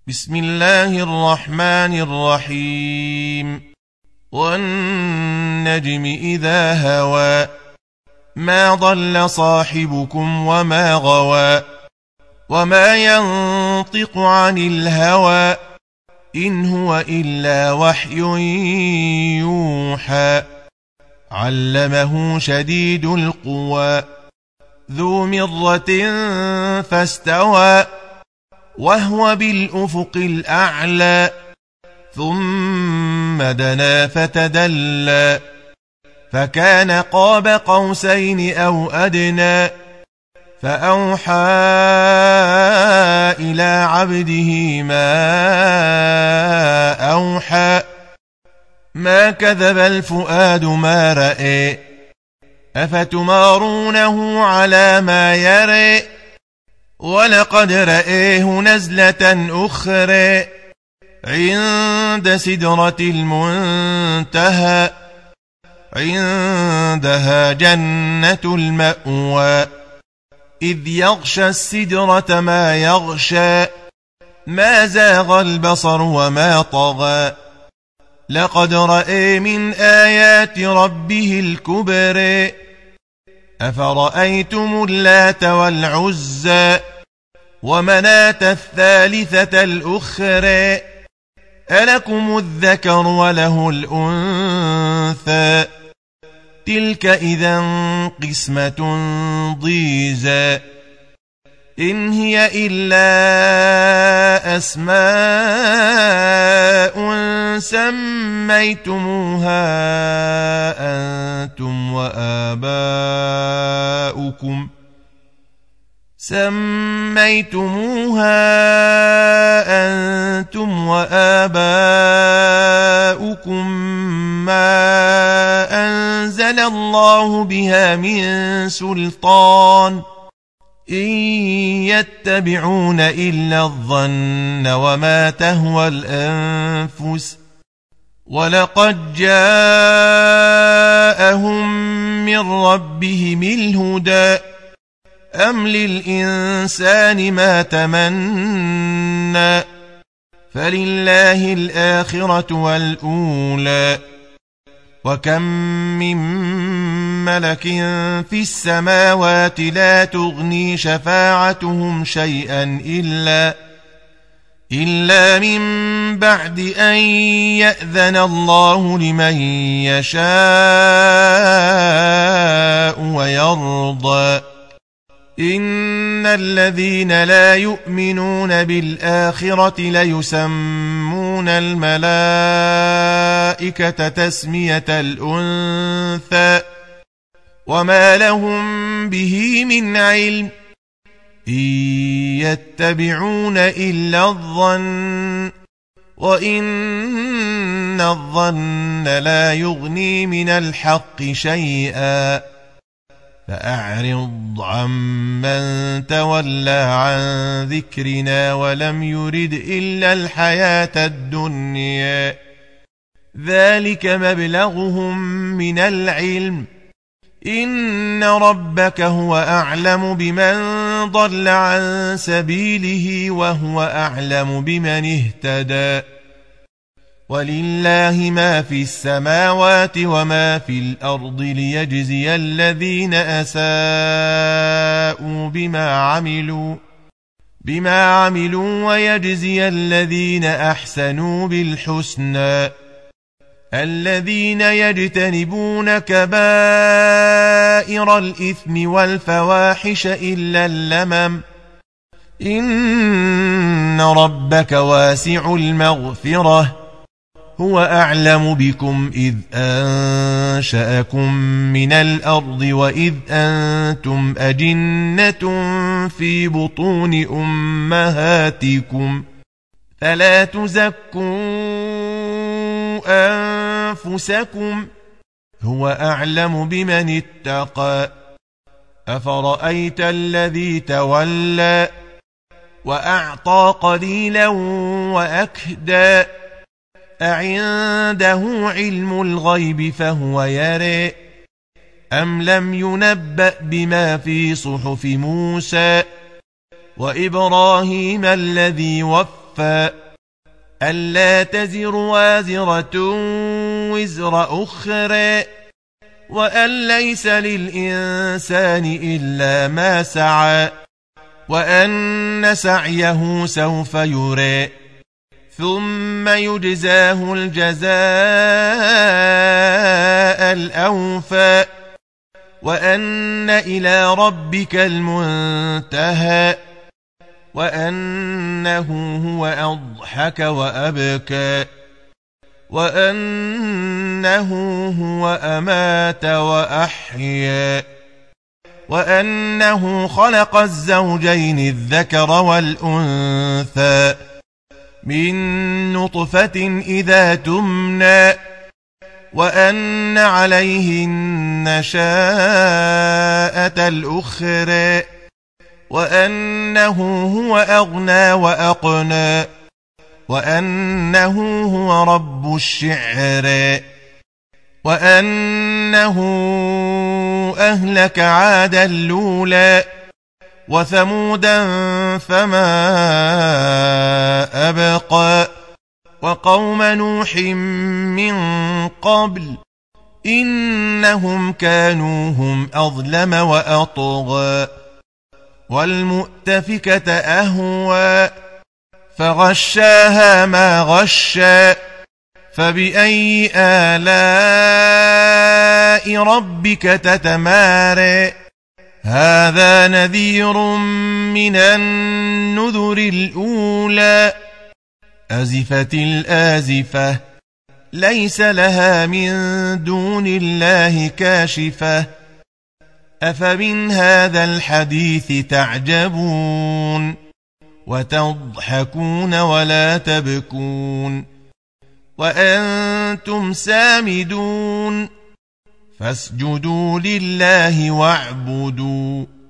بسم الله الرحمن الرحيم. والنجم إذا هوى ما ضل صاحبكم وما غوى وما ينطق عن الهوى إن هو إلا وحي يوحى علمه شديد القوى ذو مرة فاستوى وهو بالأفق الأعلى ثم دنا فتدلى فكان قاب قوسين أو أدنى فأوحى إلى عبده ما أوحى ما كذب الفؤاد ما رأى أفتمارونه على ما يرى ولقد رآه نزلة أخرى عند سدرة المنتهى عندها جنة المأوى إذ يغشى السدرة ما يغشى ما زاغ البصر وما طغى لقد رأى من آيات ربه الكبرى أفرأيتم اللات والعزى ومناة الثالثة الأخرى ألكم الذكر وله الأنثى تلك إذا قسمة ضيزى إن هي إلا أسماء سميتموها أنتم وآباؤكم ما أنزل الله بها من سلطان إن يتبعون إلا الظن وما تهوى الأنفس ولقد جاءهم من ربهم الهدى أم للإنسان ما تمنى فلله الآخرة والأولى وكم من ملك في السماوات لا تغني شفاعتهم شيئا إلا من بعد أن يأذن الله لمن يشاء ويرضى إن الذين لا يؤمنون بالآخرة ليسمون الملائكة تسمية الأنثى وما لهم به من علم إن يتبعون إلا الظن وإن الظن لا يغني من الحق شيئا فأعرض عمن تولى عن ذكرنا ولم يرد إلا الحياة الدنيا ذلك مبلغهم من العلم إن ربك هو أعلم بمن ضل عن سبيله وهو أعلم بمن اهتدى ولله ما في السماوات وما في الأرض ليجزي الذين أساءوا بما عملوا ويجزي الذين أحسنوا بالحسنى الذين يجتنبون كبائر الإثم والفواحش إلا اللمم إن ربك واسع المغفرة هو أعلم بكم إذ أنشأكم من الأرض وإذ أنتم أجنة في بطون أمهاتكم فلا تزكوا أنفسكم هو أعلم بمن اتقى أفرأيت الذي تولى وأعطى قليلا وأكدى أعنده علم الغيب فهو يرى أم لم ينبأ بما في صحف موسى وإبراهيم الذي وفى صفا ألا تزر وازرة وزر أخرى وأن ليس للإنسان إلا ما سعى وأن سعيه سوف يرى ثم يجزاه الجزاء الأوفى وأن إلى ربك المنتهى وأنه هو أضحك وأبكى وأنه هو أمات وأحيا وأنه خلق الزوجين الذكر والأنثى من نطفة إذا تمنى وأن عليه النشاءة الأخرى وأنه هو أغنى وأقنى وأنه هو رب الشعرى وأنه أهلك عادا الأولى وثمودا فما أبقى وقوم نوح من قبل إنهم كانوا هم أظلم وأطغى والمؤتفكة أهوى فغشاها ما غشى فبأي آلاء ربك تتمارى هذا نذير من النذر الأولى أزفت الآزفة ليس لها من دون الله كاشفة أفمن هذا الحديث تعجبون وتضحكون ولا تبكون وأنتم سامدون فاسجدوا لله واعبدوا